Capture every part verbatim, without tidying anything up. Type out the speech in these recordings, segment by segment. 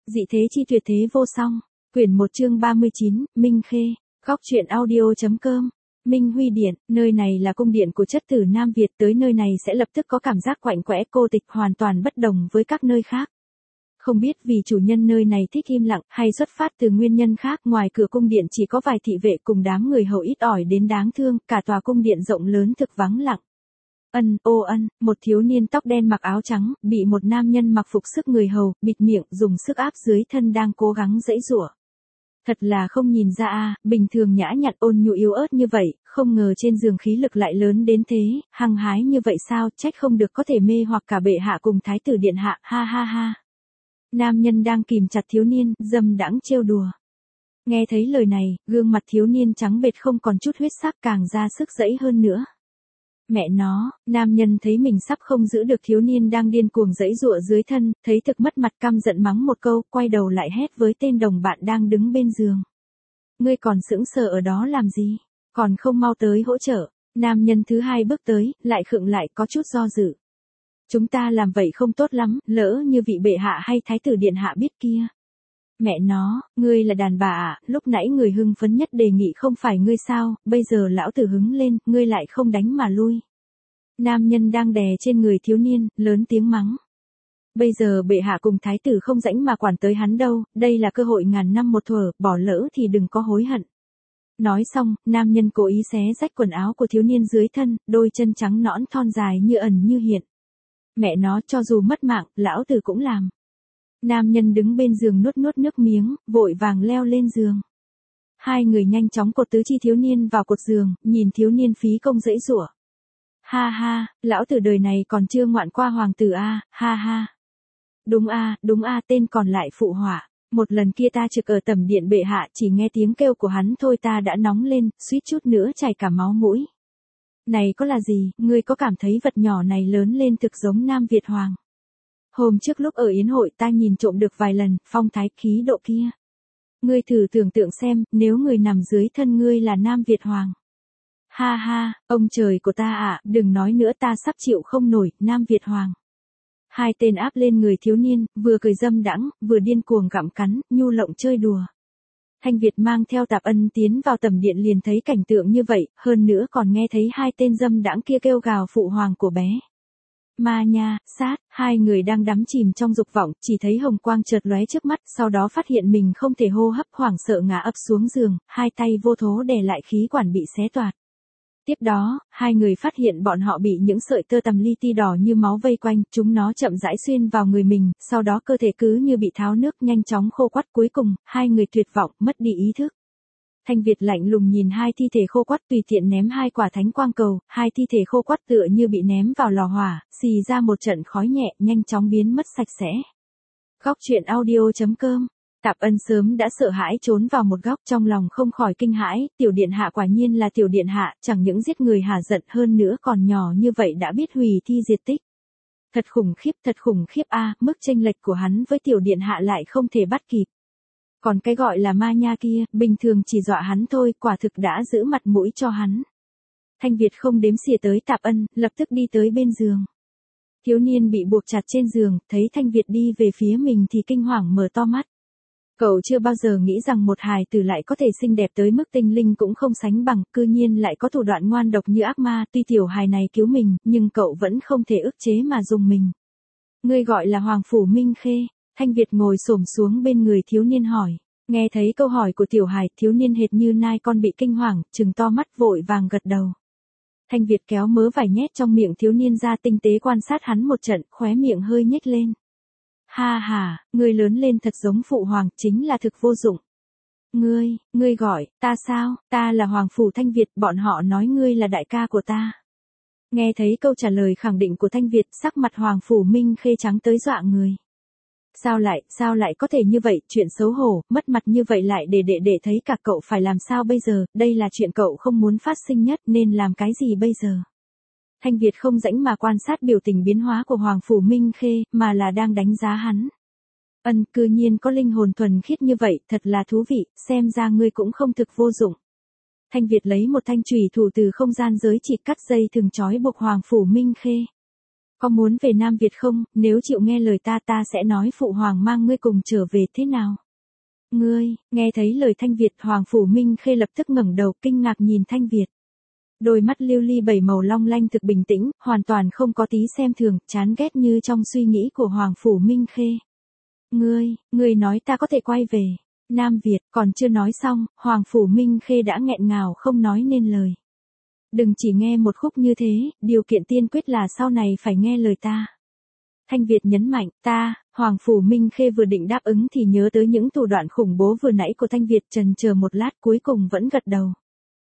Dị thế chi tuyệt thế vô song. Quyển một chương ba mươi chín, Minh Khê. Góc truyện audio.com. Minh Huy Điện, nơi này là cung điện của chất tử Nam Việt, tới nơi này sẽ lập tức có cảm giác quạnh quẽ cô tịch hoàn toàn bất đồng với các nơi khác. Không biết vì chủ nhân nơi này thích im lặng hay xuất phát từ nguyên nhân khác, ngoài cửa cung điện chỉ có vài thị vệ cùng đám người hầu ít ỏi đến đáng thương, cả tòa cung điện rộng lớn thực vắng lặng. Ân, ô ân, một thiếu niên tóc đen mặc áo trắng, bị một nam nhân mặc phục sức người hầu, bịt miệng, dùng sức áp dưới thân đang cố gắng giãy giụa. Thật là không nhìn ra a, bình thường nhã nhặn ôn nhu yếu ớt như vậy, không ngờ trên giường khí lực lại lớn đến thế, hăng hái như vậy sao, trách không được có thể mê hoặc cả bệ hạ cùng thái tử điện hạ, ha ha ha. Nam nhân đang kìm chặt thiếu niên, dâm đãng trêu đùa. Nghe thấy lời này, gương mặt thiếu niên trắng bệch không còn chút huyết sắc, càng ra sức giãy hơn nữa. Mẹ nó, nam nhân thấy mình sắp không giữ được thiếu niên đang điên cuồng giãy giụa dưới thân, thấy thực mất mặt, căm giận mắng một câu, quay đầu lại hét với tên đồng bạn đang đứng bên giường. Ngươi còn sững sờ ở đó làm gì? Còn không mau tới hỗ trợ. Nam nhân thứ hai bước tới, lại khựng lại, có chút do dự. Chúng ta làm vậy không tốt lắm, lỡ như vị bệ hạ hay thái tử điện hạ biết kia. Mẹ nó, ngươi là đàn bà à, lúc nãy người hưng phấn nhất đề nghị không phải ngươi sao, bây giờ lão tử hứng lên, ngươi lại không đánh mà lui. Nam nhân đang đè trên người thiếu niên, lớn tiếng mắng. Bây giờ bệ hạ cùng thái tử không rảnh mà quản tới hắn đâu, đây là cơ hội ngàn năm một thuở, bỏ lỡ thì đừng có hối hận. Nói xong, nam nhân cố ý xé rách quần áo của thiếu niên dưới thân, đôi chân trắng nõn thon dài như ẩn như hiện. Mẹ nó, cho dù mất mạng, lão tử cũng làm. Nam nhân đứng bên giường nuốt nuốt nước miếng, vội vàng leo lên giường. Hai người nhanh chóng cột tứ chi thiếu niên vào cột giường, nhìn thiếu niên phí công giãy giụa. Ha ha, lão tử đời này còn chưa ngoạn qua hoàng tử a, ha ha. Đúng a, đúng a, tên còn lại phụ họa. Một lần kia ta trực ở tẩm điện bệ hạ, chỉ nghe tiếng kêu của hắn thôi ta đã nóng lên, suýt chút nữa chảy cả máu mũi. Này có là gì, ngươi có cảm thấy vật nhỏ này lớn lên thực giống Nam Việt Hoàng? Hôm trước lúc ở yến hội ta nhìn trộm được vài lần, phong thái khí độ kia. Ngươi thử tưởng tượng xem, nếu người nằm dưới thân ngươi là Nam Việt Hoàng. Ha ha, ông trời của ta ạ, đừng nói nữa, ta sắp chịu không nổi, Nam Việt Hoàng. Hai tên áp lên người thiếu niên, vừa cười dâm đãng, vừa điên cuồng gặm cắn, nhu lộng chơi đùa. Thanh Việt mang theo Tạp Ân tiến vào tầm điện liền thấy cảnh tượng như vậy, hơn nữa còn nghe thấy hai tên dâm đãng kia kêu gào phụ hoàng của bé. Ma nha, sát, hai người đang đắm chìm trong dục vọng, chỉ thấy hồng quang chợt lóe trước mắt, sau đó phát hiện mình không thể hô hấp, hoảng sợ ngã ập xuống giường, hai tay vô thố đè lại khí quản bị xé toạc. Tiếp đó, hai người phát hiện bọn họ bị những sợi tơ tằm li ti đỏ như máu vây quanh, chúng nó chậm rãi xuyên vào người mình, sau đó cơ thể cứ như bị tháo nước nhanh chóng khô quắt, cuối cùng, hai người tuyệt vọng, mất đi ý thức. Thanh Việt lạnh lùng nhìn hai thi thể khô quắt, tùy tiện ném hai quả thánh quang cầu, hai thi thể khô quắt tựa như bị ném vào lò hỏa, xì ra một trận khói nhẹ, nhanh chóng biến mất sạch sẽ. Góc truyện audio.com. Tạp Ân sớm đã sợ hãi trốn vào một góc, trong lòng không khỏi kinh hãi, tiểu điện hạ quả nhiên là tiểu điện hạ, chẳng những giết người hả giận, hơn nữa còn nhỏ như vậy đã biết hủy thi diệt tích. Thật khủng khiếp, thật khủng khiếp a, mức chênh lệch của hắn với tiểu điện hạ lại không thể bắt kịp. Còn cái gọi là ma nha kia, bình thường chỉ dọa hắn thôi, quả thực đã giữ mặt mũi cho hắn. Thanh Việt không đếm xỉa tới Tạp Ân, lập tức đi tới bên giường. Thiếu niên bị buộc chặt trên giường, thấy Thanh Việt đi về phía mình thì kinh hoàng mở to mắt. Cậu chưa bao giờ nghĩ rằng một hài tử lại có thể xinh đẹp tới mức tinh linh cũng không sánh bằng, cư nhiên lại có thủ đoạn ngoan độc như ác ma, tuy tiểu hài này cứu mình, nhưng cậu vẫn không thể ức chế mà dùng mình. Ngươi gọi là Hoàng Phủ Minh Khê. Thanh Việt ngồi xổm xuống bên người thiếu niên hỏi. Nghe thấy câu hỏi của tiểu hài, thiếu niên hệt như nai con bị kinh hoàng, trừng to mắt vội vàng gật đầu. Thanh Việt kéo mớ vải nhét trong miệng thiếu niên ra, tinh tế quan sát hắn một trận, khóe miệng hơi nhếch lên. Ha ha, ngươi lớn lên thật giống phụ hoàng, chính là thực vô dụng. Ngươi, ngươi gọi, ta sao, ta là Hoàng Phủ Thanh Việt, bọn họ nói ngươi là đại ca của ta. Nghe thấy câu trả lời khẳng định của Thanh Việt, sắc mặt Hoàng Phủ Minh Khê trắng tới dọa người. Sao lại, sao lại có thể như vậy, chuyện xấu hổ, mất mặt như vậy lại để để để thấy cả cậu phải làm sao bây giờ, đây là chuyện cậu không muốn phát sinh nhất, nên làm cái gì bây giờ? Thanh Việt không rảnh mà quan sát biểu tình biến hóa của Hoàng Phủ Minh Khê, mà là đang đánh giá hắn. Ân, cư nhiên có linh hồn thuần khiết như vậy, thật là thú vị, xem ra ngươi cũng không thực vô dụng. Thanh Việt lấy một thanh chùy thủ từ không gian giới chỉ, cắt dây thừng trói buộc Hoàng Phủ Minh Khê. Có muốn về Nam Việt không, nếu chịu nghe lời ta ta sẽ nói phụ hoàng mang ngươi cùng trở về thế nào. Ngươi, nghe thấy lời Thanh Việt, Hoàng Phủ Minh Khê lập tức ngẩng đầu kinh ngạc nhìn Thanh Việt. Đôi mắt lưu ly bảy màu long lanh thực bình tĩnh, hoàn toàn không có tí xem thường, chán ghét như trong suy nghĩ của Hoàng Phủ Minh Khê. Ngươi, ngươi nói ta có thể quay về Nam Việt, còn chưa nói xong, Hoàng Phủ Minh Khê đã nghẹn ngào không nói nên lời. Đừng chỉ nghe một khúc như thế, điều kiện tiên quyết là sau này phải nghe lời ta. Thanh Việt nhấn mạnh, ta, Hoàng Phủ Minh Khê vừa định đáp ứng thì nhớ tới những thủ đoạn khủng bố vừa nãy của Thanh Việt, chần chờ một lát cuối cùng vẫn gật đầu.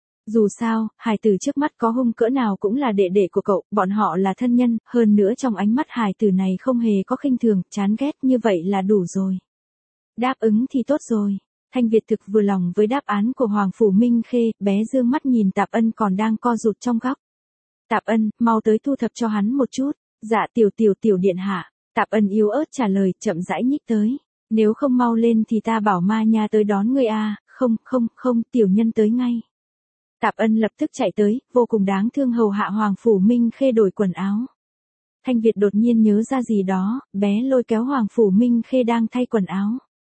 Dù sao, hài tử trước mắt có hung cỡ nào cũng là đệ đệ của cậu, bọn họ là thân nhân, hơn nữa trong ánh mắt hài tử này không hề có khinh thường, chán ghét như vậy là đủ rồi. Đáp ứng thì tốt rồi. Thanh Việt thực vừa lòng với đáp án của Hoàng Phủ Minh Khê, bé dương mắt nhìn Tạp Ân còn đang co rụt trong góc. Tạp Ân, mau tới thu thập cho hắn một chút. Dạ tiểu tiểu tiểu điện hạ. Tạp Ân yếu ớt trả lời, chậm rãi nhích tới. Nếu không mau lên thì ta bảo ma nha tới đón ngươi a. Không, không, không, tiểu nhân tới ngay. Tạp Ân lập tức chạy tới, vô cùng đáng thương hầu hạ Hoàng Phủ Minh Khê đổi quần áo. Thanh Việt đột nhiên nhớ ra gì đó, bé lôi kéo Hoàng Phủ Minh Khê đang thay quần áo.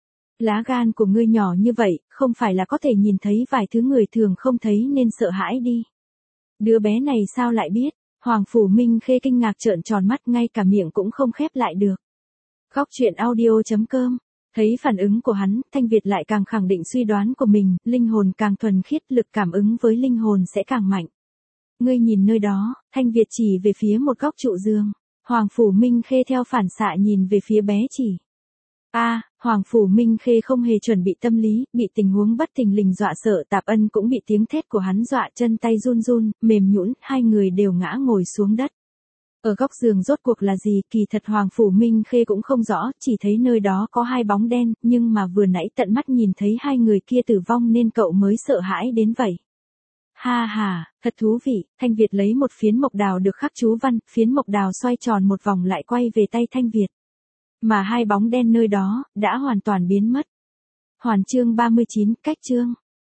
Lá gan của ngươi nhỏ như vậy, không phải là có thể nhìn thấy vài thứ người thường không thấy nên sợ hãi đi. Đứa bé này sao lại biết? Hoàng Phủ Minh Khê kinh ngạc trợn tròn mắt, ngay cả miệng cũng không khép lại được. Góc truyện audio chấm com. Thấy phản ứng của hắn, Thanh Việt lại càng khẳng định suy đoán của mình, linh hồn càng thuần khiết, lực cảm ứng với linh hồn sẽ càng mạnh. Ngươi nhìn nơi đó, Thanh Việt chỉ về phía một góc trụ giường. Hoàng Phủ Minh Khê theo phản xạ nhìn về phía bé chỉ. A, à, Hoàng Phủ Minh Khê không hề chuẩn bị tâm lý, bị tình huống bất thình lình dọa sợ, Tạp Ân cũng bị tiếng thét của hắn dọa, chân tay run run, mềm nhũn, hai người đều ngã ngồi xuống đất. Ở góc giường rốt cuộc là gì, kỳ thật Hoàng Phủ Minh Khê cũng không rõ, chỉ thấy nơi đó có hai bóng đen, nhưng mà vừa nãy tận mắt nhìn thấy hai người kia tử vong nên cậu mới sợ hãi đến vậy. Ha ha, thật thú vị. Thanh Việt lấy một phiến mộc đào được khắc chú văn, phiến mộc đào xoay tròn một vòng lại quay về tay Thanh Việt. Mà hai bóng đen nơi đó, đã hoàn toàn biến mất. Hoàn chương ba mươi chín, cách chương.